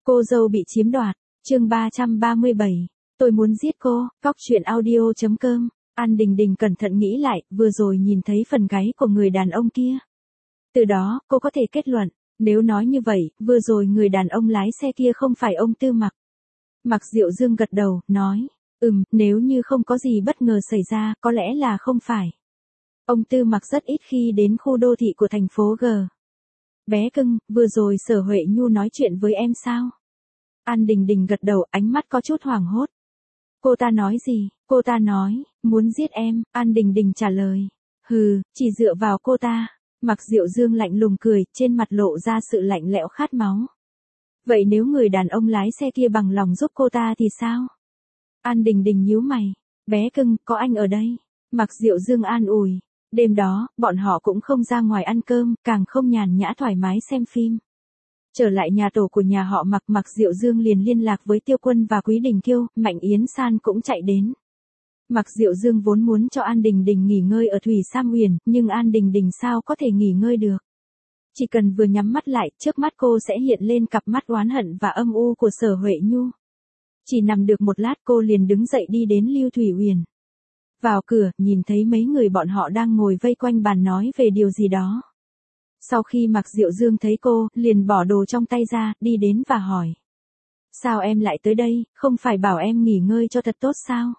Cô dâu bị chiếm đoạt, chương 337. Tôi muốn giết cô, Cóc truyện audio.com. An Đình Đình cẩn thận nghĩ lại, vừa rồi nhìn thấy phần gáy của người đàn ông kia. Từ đó, cô có thể kết luận, nếu nói như vậy, vừa rồi người đàn ông lái xe kia không phải ông Tư Mặc. Mặc Diệu Dương gật đầu, nói, nếu như không có gì bất ngờ xảy ra, có lẽ là không phải. Ông Tư Mặc rất ít khi đến khu đô thị của thành phố G. Bé cưng, vừa rồi Sở Huệ Nhu nói chuyện với em sao? An Đình Đình gật đầu, ánh mắt có chút hoảng hốt. Cô ta nói gì? Cô ta nói, muốn giết em, An Đình Đình trả lời. Hừ, chỉ dựa vào cô ta. Mặc Diệu Dương lạnh lùng cười, trên mặt lộ ra sự lạnh lẽo khát máu. Vậy nếu người đàn ông lái xe kia bằng lòng giúp cô ta thì sao? An Đình Đình nhíu mày. Bé cưng, có anh ở đây. Mặc Diệu Dương an ủi. Đêm đó, bọn họ cũng không ra ngoài ăn cơm, càng không nhàn nhã thoải mái xem phim. Trở lại nhà tổ của nhà họ Mặc Diệu Dương liền liên lạc với Tiêu Quân và Quý Đình Kiêu, Mạnh Yến San cũng chạy đến. Mặc Diệu Dương vốn muốn cho An Đình Đình nghỉ ngơi ở Thủy Sam Huyền, nhưng An Đình Đình sao có thể nghỉ ngơi được. Chỉ cần vừa nhắm mắt lại, trước mắt cô sẽ hiện lên cặp mắt oán hận và âm u của Sở Huệ Nhu. Chỉ nằm được một lát cô liền đứng dậy đi đến Lưu Thủy Huyền. Vào cửa, nhìn thấy mấy người bọn họ đang ngồi vây quanh bàn nói về điều gì đó. Sau khi Mặc Diệu Dương thấy cô, liền bỏ đồ trong tay ra, đi đến và hỏi. Sao em lại tới đây, không phải bảo em nghỉ ngơi cho thật tốt sao?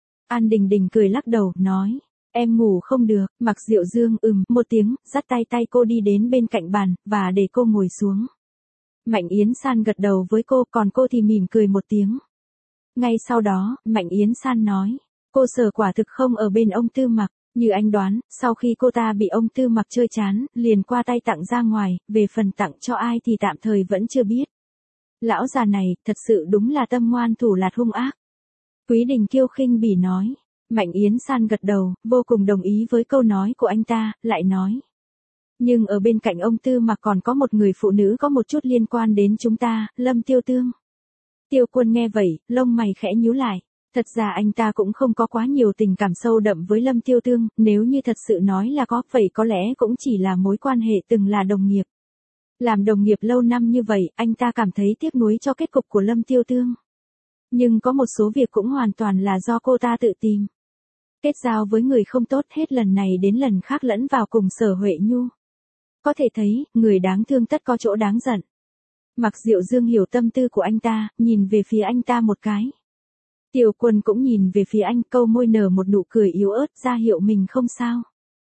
An Đình Đình cười lắc đầu, nói. Em ngủ không được, Mặc Diệu Dương một tiếng, dắt tay cô đi đến bên cạnh bàn, và để cô ngồi xuống. Mạnh Yến San gật đầu với cô, còn cô thì mỉm cười một tiếng. Ngay sau đó, Mạnh Yến San nói. Cô Sở quả thực không ở bên ông Tư Mặc. Như anh đoán, sau khi cô ta bị ông Tư Mặc chơi chán, liền qua tay tặng ra ngoài, về phần tặng cho ai thì tạm thời vẫn chưa biết. Lão già này, thật sự đúng là tâm ngoan thủ lạt hung ác. Quý Đình Kiêu khinh bỉ nói. Mạnh Yến San gật đầu, vô cùng đồng ý với câu nói của anh ta, lại nói. Nhưng ở bên cạnh ông Tư Mặc còn có một người phụ nữ có một chút liên quan đến chúng ta, Lâm Tiêu Tương. Tiêu Quân nghe vậy, lông mày khẽ nhíu lại. Thật ra anh ta cũng không có quá nhiều tình cảm sâu đậm với Lâm Tiêu Tương, nếu như thật sự nói là có, vậy có lẽ cũng chỉ là mối quan hệ từng là đồng nghiệp. Làm đồng nghiệp lâu năm như vậy, anh ta cảm thấy tiếc nuối cho kết cục của Lâm Tiêu Tương. Nhưng có một số việc cũng hoàn toàn là do cô ta tự tìm. Kết giao với người không tốt hết lần này đến lần khác lẫn vào cùng Sở Huệ Nhu. Có thể thấy, người đáng thương tất có chỗ đáng giận. Mặc Diệu Dương hiểu tâm tư của anh ta, nhìn về phía anh ta một cái. Tiêu Quân cũng nhìn về phía anh, câu môi nở một nụ cười yếu ớt ra hiệu mình không sao.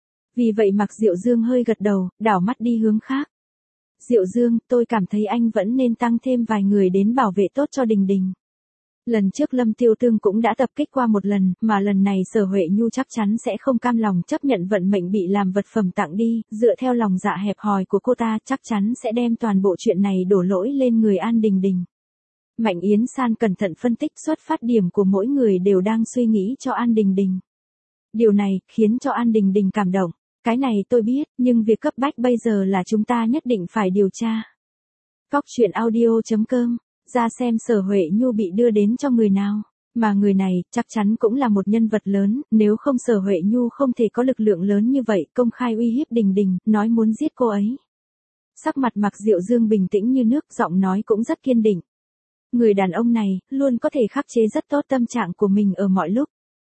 Vì vậy Mặc Diệu Dương hơi gật đầu, đảo mắt đi hướng khác. Diệu Dương, tôi cảm thấy anh vẫn nên tăng thêm vài người đến bảo vệ tốt cho Đình Đình. Lần trước Lâm Tiêu Tương cũng đã tập kích qua một lần, mà lần này Sở Huệ Nhu chắc chắn sẽ không cam lòng chấp nhận vận mệnh bị làm vật phẩm tặng đi, dựa theo lòng dạ hẹp hòi của cô ta chắc chắn sẽ đem toàn bộ chuyện này đổ lỗi lên người An Đình Đình. Mạnh Yến San cẩn thận phân tích xuất phát điểm của mỗi người đều đang suy nghĩ cho An Đình Đình. Điều này khiến cho An Đình Đình cảm động. Cái này tôi biết, nhưng việc cấp bách bây giờ là chúng ta nhất định phải điều tra. Cóc truyện audio.com, ra xem Sở Huệ Nhu bị đưa đến cho người nào. Mà người này, chắc chắn cũng là một nhân vật lớn, nếu không Sở Huệ Nhu không thể có lực lượng lớn như vậy, công khai uy hiếp Đình Đình, nói muốn giết cô ấy. Sắc mặt Mặc Diệu Dương bình tĩnh như nước, giọng nói cũng rất kiên định. Người đàn ông này, luôn có thể khắc chế rất tốt tâm trạng của mình ở mọi lúc.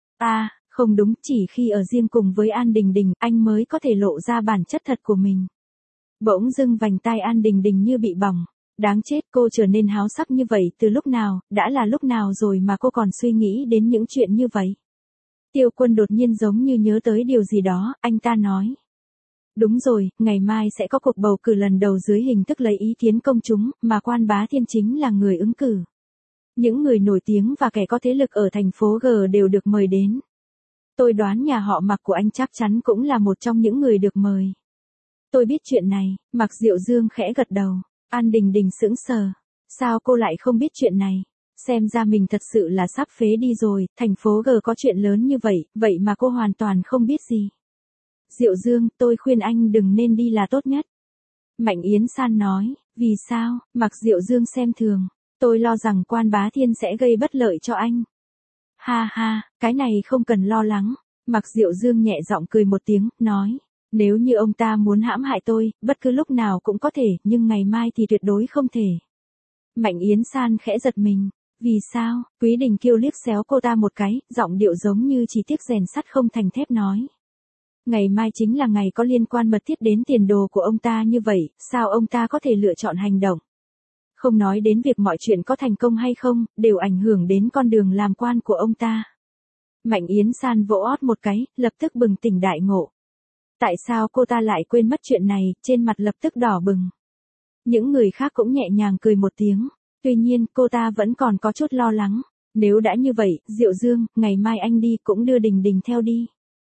Không đúng, chỉ khi ở riêng cùng với An Đình Đình, anh mới có thể lộ ra bản chất thật của mình. Bỗng dưng vành tai An Đình Đình như bị bỏng. Đáng chết, cô trở nên háo sắc như vậy từ lúc nào, đã là lúc nào rồi mà cô còn suy nghĩ đến những chuyện như vậy. Tiêu Quân đột nhiên giống như nhớ tới điều gì đó, anh ta nói. Đúng rồi, ngày mai sẽ có cuộc bầu cử lần đầu dưới hình thức lấy ý kiến công chúng, mà Quan Bá Thiên chính là người ứng cử. Những người nổi tiếng và kẻ có thế lực ở thành phố G đều được mời đến. Tôi đoán nhà họ Mặc của anh chắc chắn cũng là một trong những người được mời. Tôi biết chuyện này, Mặc Diệu Dương khẽ gật đầu. An Đình Đình sững sờ. Sao cô lại không biết chuyện này? Xem ra mình thật sự là sắp phế đi rồi, thành phố G có chuyện lớn như vậy, vậy mà cô hoàn toàn không biết gì. Diệu Dương, tôi khuyên anh đừng nên đi là tốt nhất. Mạnh Yến San nói, vì sao? Mặc Diệu Dương xem thường. Tôi lo rằng Quan Bá Thiên sẽ gây bất lợi cho anh. Ha ha, cái này không cần lo lắng. Mặc Diệu Dương nhẹ giọng cười một tiếng, nói. Nếu như ông ta muốn hãm hại tôi, bất cứ lúc nào cũng có thể, nhưng ngày mai thì tuyệt đối không thể. Mạnh Yến San khẽ giật mình. Vì sao? Quý Đình Kiêu liếc xéo cô ta một cái, giọng điệu giống như chỉ tiếc rèn sắt không thành thép nói. Ngày mai chính là ngày có liên quan mật thiết đến tiền đồ của ông ta như vậy, sao ông ta có thể lựa chọn hành động? Không nói đến việc mọi chuyện có thành công hay không, đều ảnh hưởng đến con đường làm quan của ông ta. Mạnh Yến San vỗ ót một cái, lập tức bừng tỉnh đại ngộ. Tại sao cô ta lại quên mất chuyện này, trên mặt lập tức đỏ bừng. Những người khác cũng nhẹ nhàng cười một tiếng. Tuy nhiên, cô ta vẫn còn có chút lo lắng. Nếu đã như vậy, Diệu Dương, ngày mai anh đi cũng đưa Đình Đình theo đi.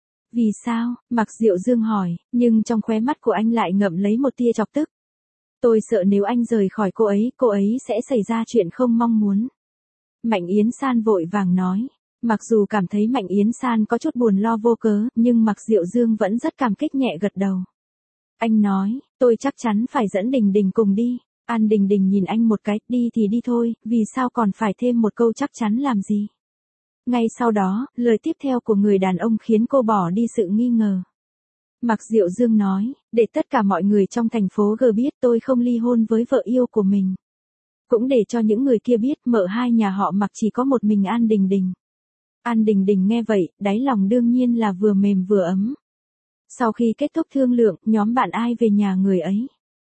Vì sao? Mạc Diệu Dương hỏi, nhưng trong khóe mắt của anh lại ngậm lấy một tia chọc tức. Tôi sợ nếu anh rời khỏi cô ấy sẽ xảy ra chuyện không mong muốn. Mạnh Yến San vội vàng nói. Mặc dù cảm thấy Mạnh Yến San có chút buồn lo vô cớ, nhưng Mạc Diệu Dương vẫn rất cảm kích nhẹ gật đầu. Anh nói, tôi chắc chắn phải dẫn Đình Đình cùng đi. An Đình Đình nhìn anh một cái, đi thì đi thôi, vì sao còn phải thêm một câu chắc chắn làm gì? Ngay sau đó, lời tiếp theo của người đàn ông khiến cô bỏ đi sự nghi ngờ. Mạc Diệu Dương nói, để tất cả mọi người trong thành phố G biết tôi không ly hôn với vợ yêu của mình. Cũng để cho những người kia biết mợ hai nhà họ Mạc chỉ có một mình An Đình Đình. An Đình Đình nghe vậy, đáy lòng đương nhiên là vừa mềm vừa ấm. Sau khi kết thúc thương lượng, nhóm bạn ai về nhà người ấy.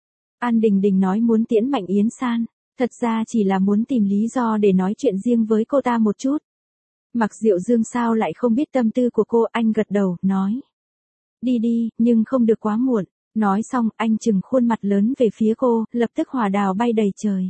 An Đình Đình nói muốn tiễn Mạnh Yến San, thật ra chỉ là muốn tìm lý do để nói chuyện riêng với cô ta một chút. Mạc Diệu Dương sao lại không biết tâm tư của cô, anh gật đầu, nói. Đi đi, nhưng không được quá muộn. Nói xong, anh trừng khuôn mặt lớn về phía cô, lập tức hỏa đào bay đầy trời.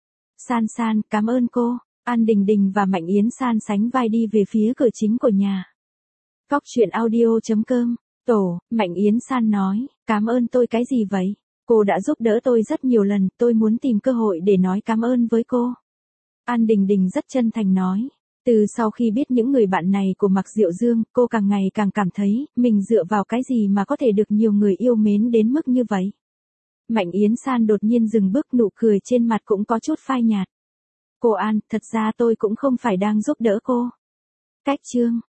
San San, cảm ơn cô. An Đình Đình và Mạnh Yến San sánh vai đi về phía cửa chính của nhà. Cóc truyện audio.com. Tổ, Mạnh Yến San nói, cảm ơn tôi cái gì vậy? Cô đã giúp đỡ tôi rất nhiều lần, tôi muốn tìm cơ hội để nói cảm ơn với cô. An Đình Đình rất chân thành nói. Từ sau khi biết những người bạn này của Mạc Diệu Dương, cô càng ngày càng cảm thấy, mình dựa vào cái gì mà có thể được nhiều người yêu mến đến mức như vậy. Mạnh Yến San đột nhiên dừng bước, nụ cười trên mặt cũng có chút phai nhạt. Cô An, thật ra tôi cũng không phải đang giúp đỡ cô. Cách chương.